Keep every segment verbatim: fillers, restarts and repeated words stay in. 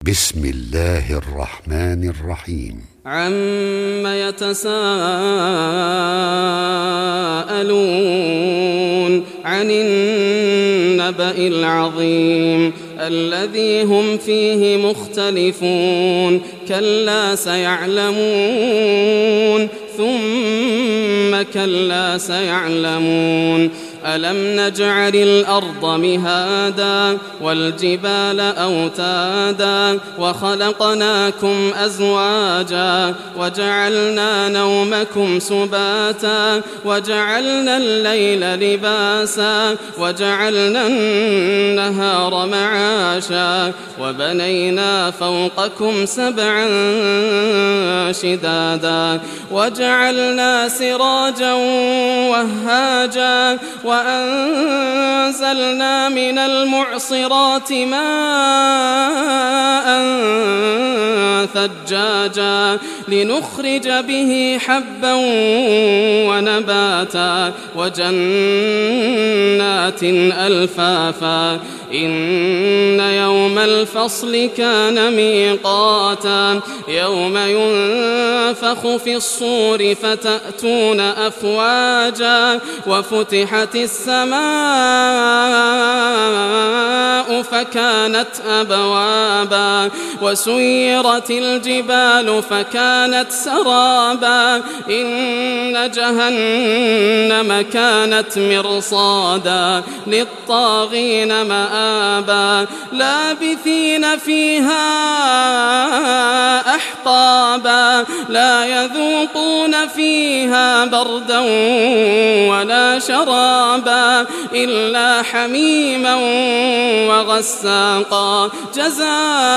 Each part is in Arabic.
بسم الله الرحمن الرحيم. عم يتساءلون عن النبأ العظيم الذي هم فيه مختلفون كلا سيعلمون ثم كلا سيعلمون ألم نجعل الأرض مهادا والجبال أوتادا وخلقناكم أزواجا وجعلنا نومكم سباتا وجعلنا الليل لباسا وجعلنا النهار معاشا وبنينا فوقكم سبعا شدادا وجعلنا سراجا وهاجا وأنزلنا من المعصرات ماء ثجاجا لنخرج به حبا ونباتا وجنات ألفافا إن يوم الفصل كان ميقاتا يوم ينفخ في الصور فتأتون أفواجا وفتحت السماء فكانت أبوابا وسيرت الجبال فكانت سرابا إن جهنم كانت مرصادا للطاغين مآبا لابثين فيها أحقابا لا يذوقون فيها بردا ولا شرابا إلا حميما وغساقا جزاء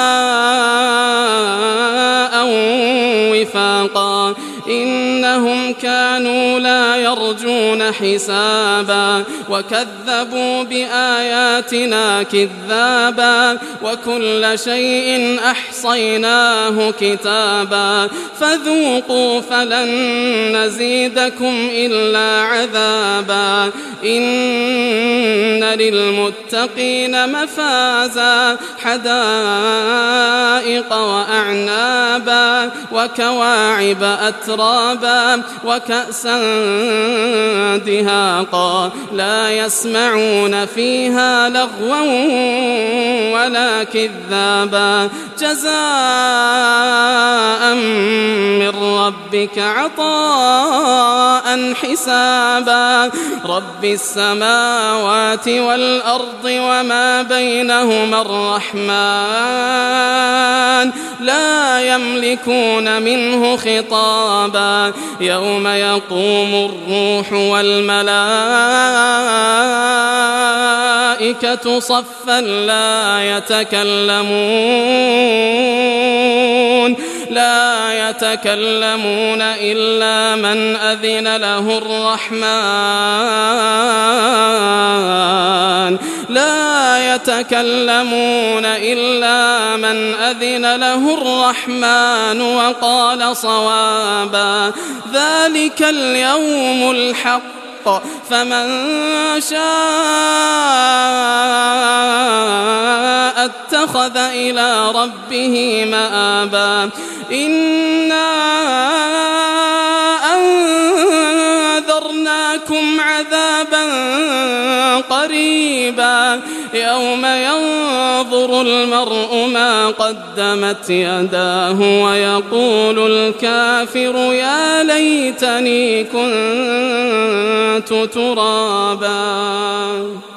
وفاقا إنهم كانوا لا يرجون حسابا وكذبوا بآياتنا كذابا وكل شيء أحصيناه كتابا فذوقوا فلن نزيدكم إلا عذابا إن للمتقين مفازا حدائق وأعنابا وكواعب أترابا وكأسا دهاقا لا يسمعون فيها لغوا ولا كذابا جزاء من ربك عطاء حسابا رب السماوات والأرض وما بينهما الرحمن لا يملكون منه خطابا يوم يقوم الروح والملائكة صفا لا يتكلمون لا يتكلمون إلا من أذن له الرحمن لا يتكلمون إلا من أذن له الرحمن وقال صوابا ذلك اليوم الحق فمن شاء اتخذ إلى ربه مآبا إنا أنذرناكم عذابا قريبا يوم ينظر المرء ما قدمت يداه ويقول الكافر يا ليتني كنت ترابا.